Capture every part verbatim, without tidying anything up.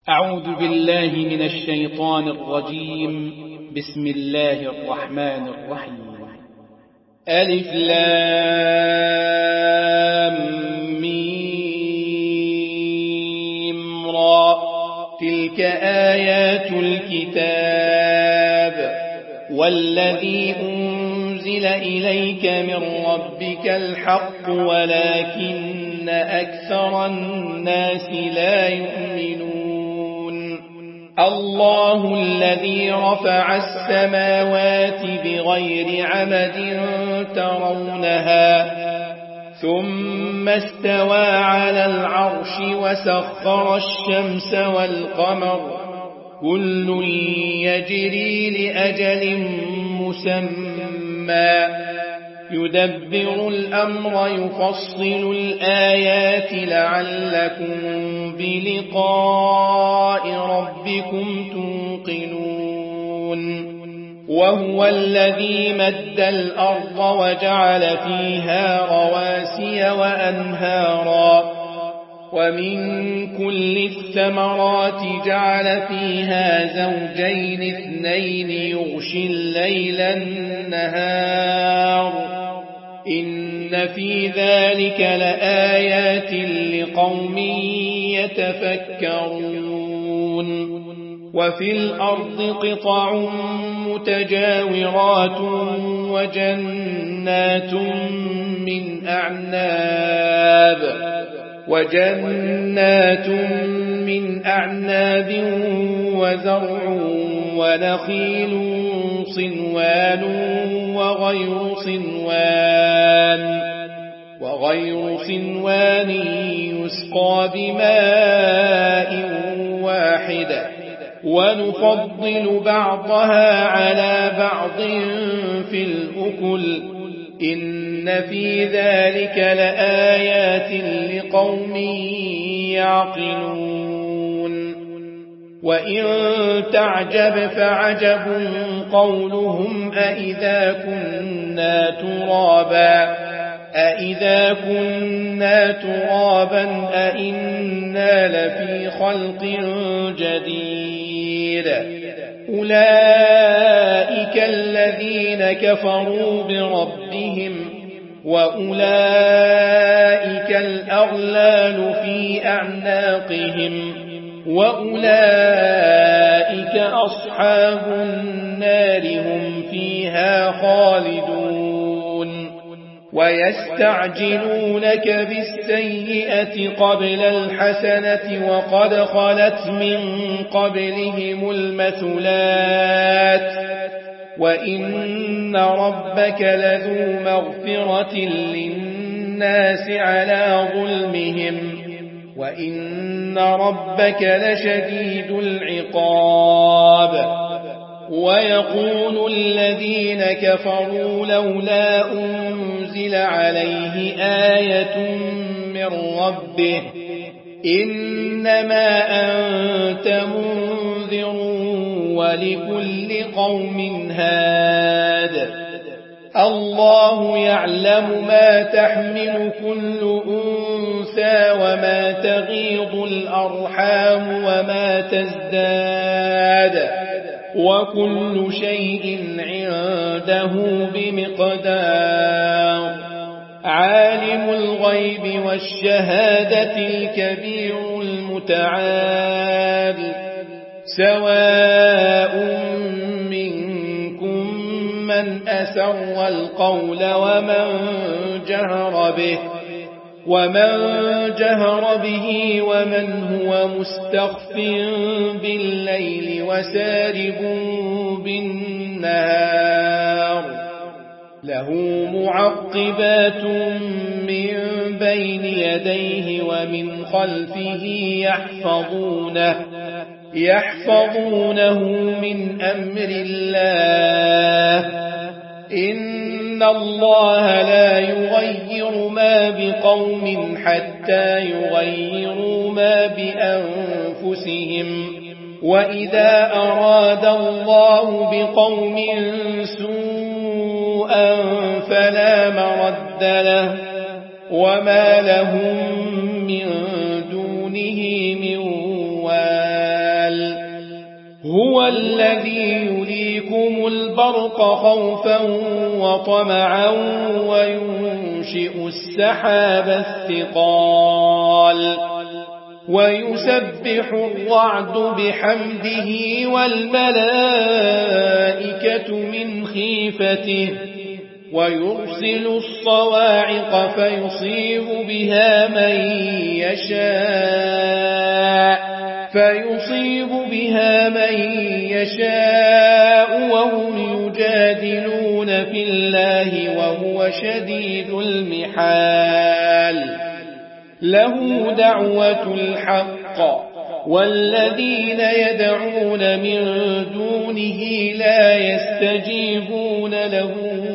أعوذ بالله من الشيطان الرجيم. بسم الله الرحمن الرحيم. ألف لام ميم را. تلك آيات الكتاب والذي أنزل إليك من ربك الحق ولكن أكثر الناس لا يؤمنون. الله الذي رفع السماوات بغير عمد ترونها ثم استوى على العرش وسخر الشمس والقمر كل يجري لأجل مسمى يدبر الأمر يفصل الآيات لعلكم بلقاء ربكم توقنون. وهو الذي مد الأرض وجعل فيها رواسي وأنهارا ومن كل الثمرات جعل فيها زوجين اثنين يغشي الليل النهار إن في ذلك لآيات لقوم يتفكرون. وفي الأرض قطع متجاورات وجنات من أعناب وجنات من أعناب وزرع ونخيل صنوان وغير صنوان وغير صنوان يسقى بماء واحد ونفضل بعضها على بعض في الأكل إن في ذلك لآيات لقوم يعقلون. وإن تعجب فعجب قولهم أإذا كنا ترابا أإذا كنا ترابا أإنا لفي خلق جديد أولئك الذين كفروا بربهم وأولئك الأغلال في أعناقهم وأولئك أصحاب النار هم فيها خالدون. ويستعجلونك بالسيئة قبل الحسنة وقد خلت من قبلهم المثلات وإن ربك لذو مغفرة للناس على ظلمهم وإن ربك لشديد العقاب. ويقول الذين كفروا لولا أنزل عليه آية من ربه إنما أنت منذر ولكل قوم هاد. الله يعلم ما تحمل كل أنثى وما تغيض الأرحام وما تزداد وكل شيء عنده بمقدار. عالم الغيب والشهادة الكبير المتعال سواء منكم من أسر القول ومن جهر به ومن جهر به ومن هو مستخف بالليل وسارب بالنهار له معقبات من بين يديه ومن خلفه يحفظونه يحفظونه من أمر الله إن الله لا يغير ما بقوم حتى يغيروا ما بأنفسهم وإذا أراد الله بقوم سوءا فلا مرد له وما لهم من دونه من وال هو الذي يريكم البرق خوفا وطمعا وينشئ السحاب الثقال ويسبح الرعد بحمده والملائكة من خيفته ويرسل الصواعق فيصيب بها من يشاء فيصيب بها من يشاء وهم يجادلون في الله وهو شديد المحال له دعوة الحق والذين يدعون من دونه لا يستجيبون له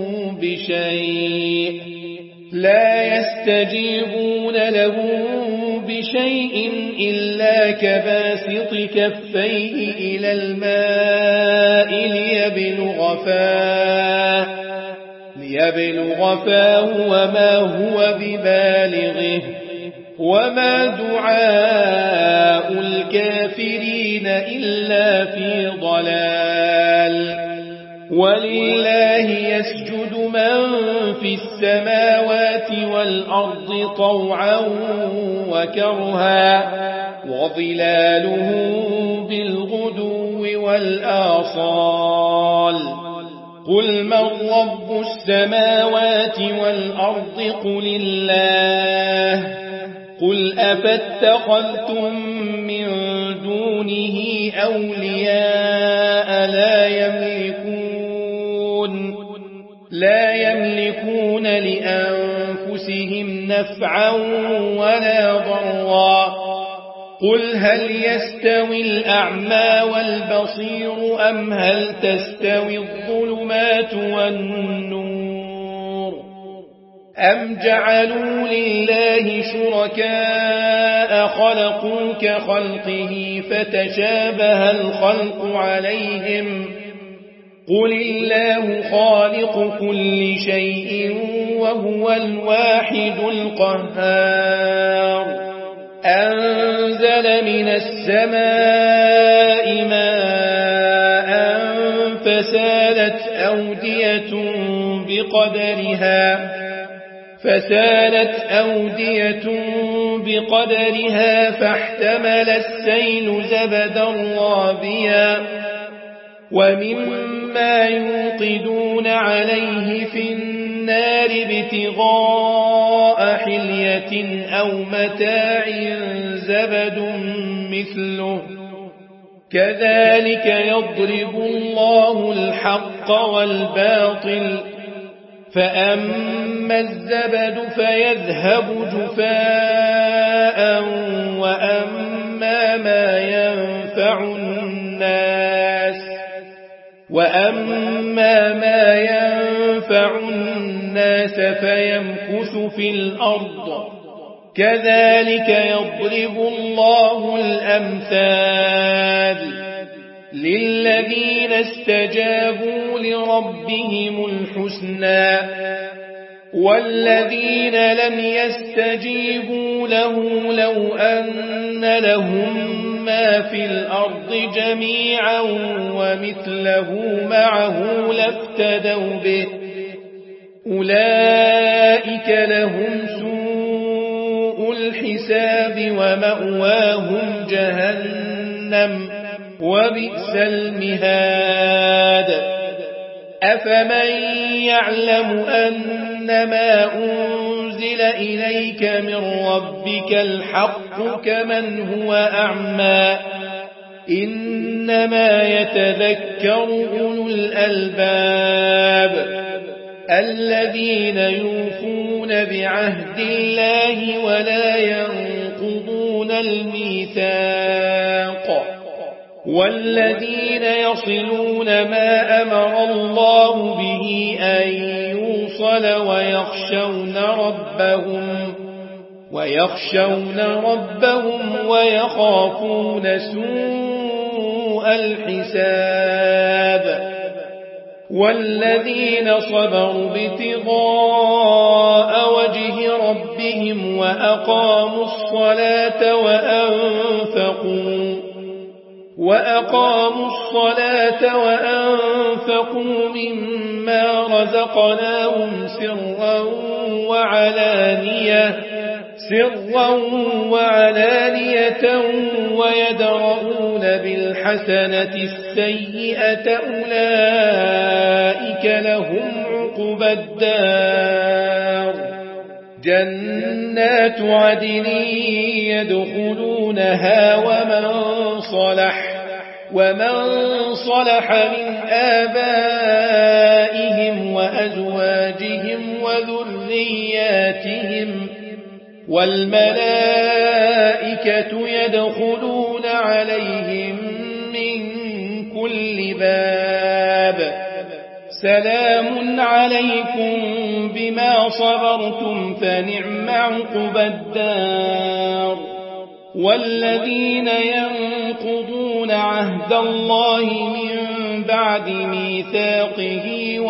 بشيء لا يستجيبون له بشيء إلا كباسط كفيه إلى الماء ليبلغ فاه ليبلغ فاه وما هو ببالغه وما دعاء الكافرين إلا في ضلال ولله يسجد من في السماوات والأرض طوعا وكرها وظلاله بالغدو والآصال قل من رب السماوات والأرض قل الله قل أفاتخذتم من دونه أولياء لا يملكون لا يملكون لأنفسهم نفعا ولا ضرا قل هل يستوي الأعمى والبصير أم هل تستوي الظلمات والنور أم جعلوا لله شركاء خلقوا كخلقه فتشابه الخلق عليهم قل الله خالق كل شيء وهو الواحد القهار أنزل من السماء ماء فسالت أودية بقدرها فسالت أودية بقدرها فاحتمل السيل زبدا رابيا ومما يوقدون عليه في النار ابتغاء حلية أو متاع زبد مثله كذلك يضرب الله الحق والباطل فأما الزبد فيذهب جفاء وأما ما ينفع الناس وأما ما ينفع الناس فيمكث في الأرض كذلك يضرب الله الأمثال للذين استجابوا لربهم الحسنى والذين لم يستجيبوا له لو أن لهم ما في الأرض جميعا ومثله معه لافتدوا به أولئك لهم سوء الحساب ومأواهم جهنم وبئس المهاد أفمن يعلم أنما أنزل إليك من ربك الحق كمن هو أعمى إنما يتذكر أولو الألباب الذين يوفون بعهد الله ولا ينقضون الميثاق والذين يصلون ما أمر الله به أن يوصل ويخشون ربهم ويخشون ربهم ويخافون سوء الحساب والذين صبروا ابتغاء وجه ربهم وأقاموا الصلاة وأنفقوا وأقاموا الصلاة وأنفقوا مما رزقناهم سرا وعلانية سرا وعلانية ويدرؤون بالحسنة السيئة أولئك لهم عقبى الدار جنات عدن يدخلونها ومن صلح ومن صلح من آبائهم وأزواجهم وذرياتهم والملائكة يدخلون عليهم من كل باب سلام عليكم بما صبرتم فنعم عقبى الدار والذين ينقضون عهد الله من بعد ميثاقه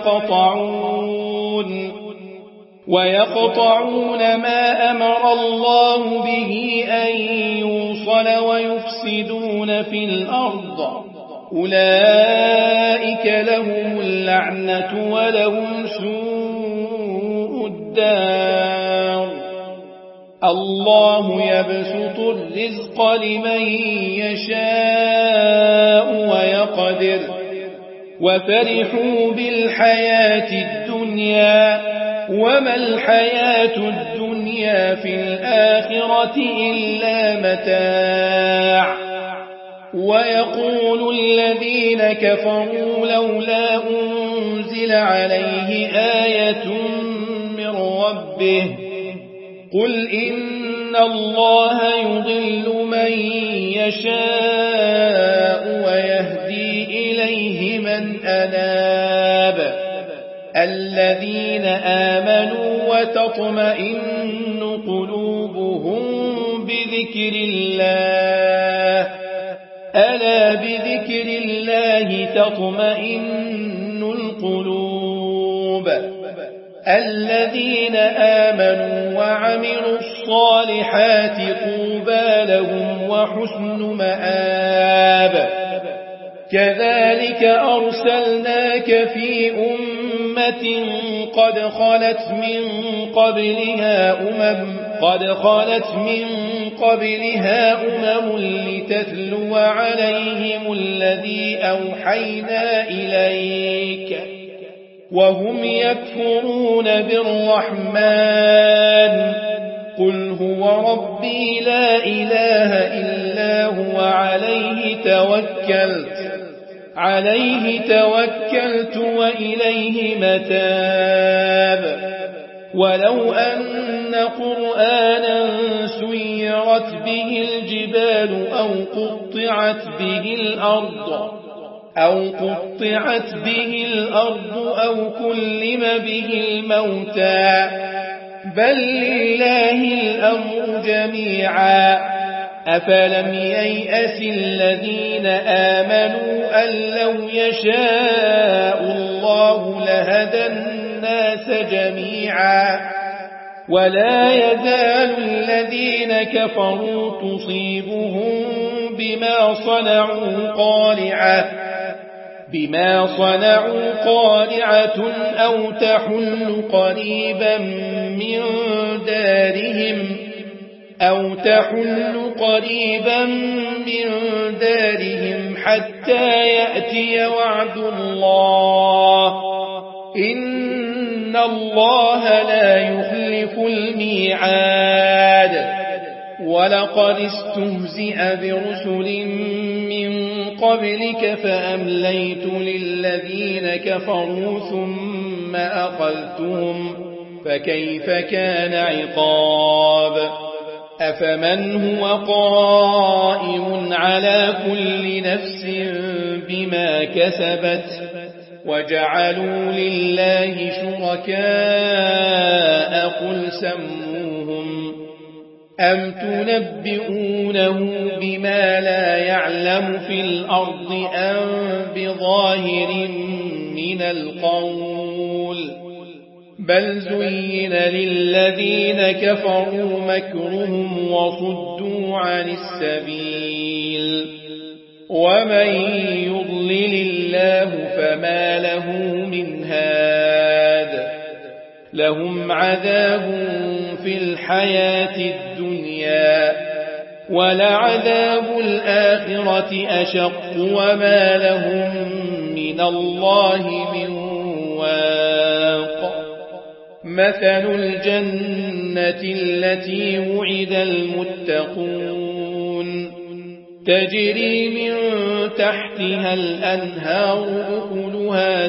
ويقطعون ويقطعون ما أمر الله به أن يوصل ويفسدون في الأرض أولئك لهم اللعنة ولهم سوء الدار الله يبسط الرزق لمن يشاء ويقدر وفرحوا بالحياة الدنيا وما الحياة الدنيا في الآخرة إلا متاع ويقول الذين كفروا لولا أنزل عليه آية من ربه قل إن الله يضل من يشاء ويهدي إليه من أناب الذين آمنوا وتطمئن قلوبهم بذكر الله ألا بذكر الله تطمئن القلوب الذين آمنوا وعملوا الصالحات طوبى لهم وحسن مآب كذلك أرسلناك في أمة قد خلت من قبلها أمم قد خلت من قبلها أمم لتتلو عليهم الذي أوحينا إليك وهم يكفرون بالرحمن قل هو ربي لا إله إلا هو عليه توكلت عليه توكلت وإليه متاب ولو أن قرآنا سيرت به الجبال أو قطعت به الأرض أو قطعت به الأرض أو كلم به الموتى بل لله الأمر جميعا أفلم ييأس الذين آمنوا أن لو يشاء الله لهدى الناس جميعا ولا يزال الذين كفروا تصيبهم بما صنعوا قارعة بما صنعوا قارعة أو تحل قريبا من دارهم أو تحل قريبا من دارهم حتى يأتي وعد الله إن الله لا يخلف الميعاد ولقد استهزئ برسل من قبلك فأمليت للذين كفروا ثم أخذتهم فكيف كان عقاب أفمن هو قائم على كل نفس بما كسبت وجعلوا لله شركاء قل سموهم أم تنبئونه بما لا يعلم في الأرض أم بظاهر من القول بل زين للذين كفروا مكرهم وصدوا عن السبيل ومن يضلل الله فما له من هاد لهم عذاب في الحياة الدنيا ولعذاب الآخرة أشق وما لهم من الله من واق مثل الجنة التي وعد المتقون تجري من تحتها الأنهار أكلها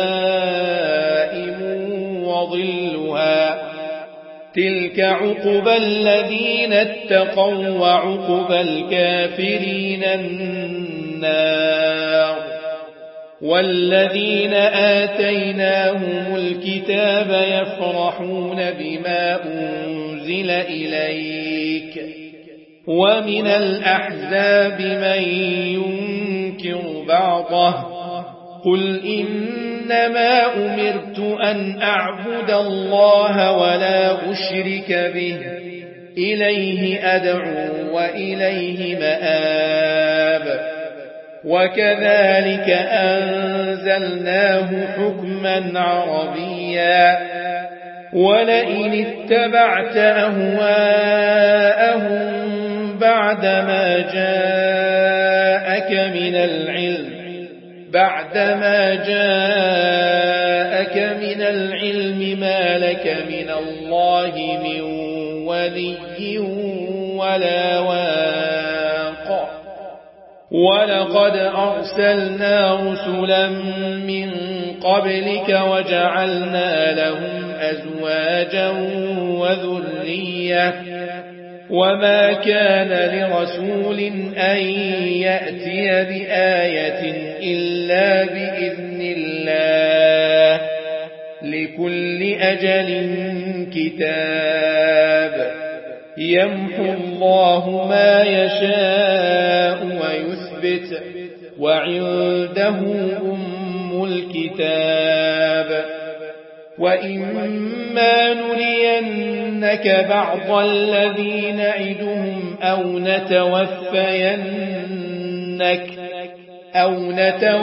دائم وظلها تلك عقبى الذين اتقوا وعقبى الكافرين النار والذين آتيناهم الكتاب يفرحون بما أنزل إليك ومن الأحزاب من ينكر بعضه قل إنما أمرت أن أعبد الله ولا أشرك به إليه أدعو وإليه مآب وكذلك أنزلناه حكما عربيا ولئن اتبعت أهواءهم بعدما جاءك من العلم بعدما جاءك من العلم ما لك من الله من ولي ولا واق ولقد أرسلنا رسلا من قبلك وجعلنا لهم أزواجا وذرية وما كان لرسول أن يأتي بآية إلا بإذن الله لكل أجل كتاب يمحو الله ما يشاء ويثبت وعنده أم الكتاب وإما نرينك بعض الذي نعدهم أو نتوفينك أو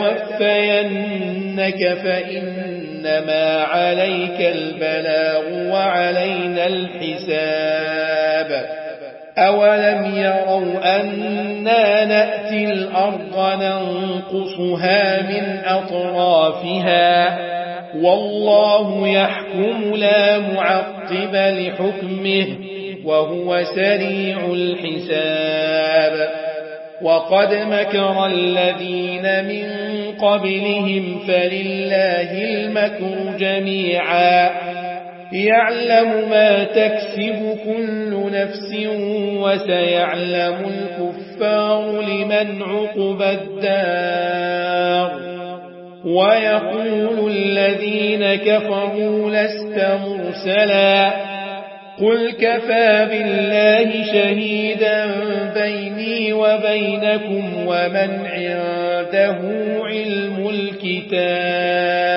نتوفينك فإنما عليك البلاغ وعلينا الحساب أولم يروا أنا نأتي الأرض ننقصها من أطرافها والله يحكم لا معقب لحكمه وهو سريع الحساب وقد مكر الذين من قبلهم فلله المكر جميعا يعلم ما تكسب كل نفس وسيعلم الكفار لمن عقبى الدار ويقول الذين كفروا لست مرسلا قل كفى بالله شهيدا بيني وبينكم ومن عنده علم الكتاب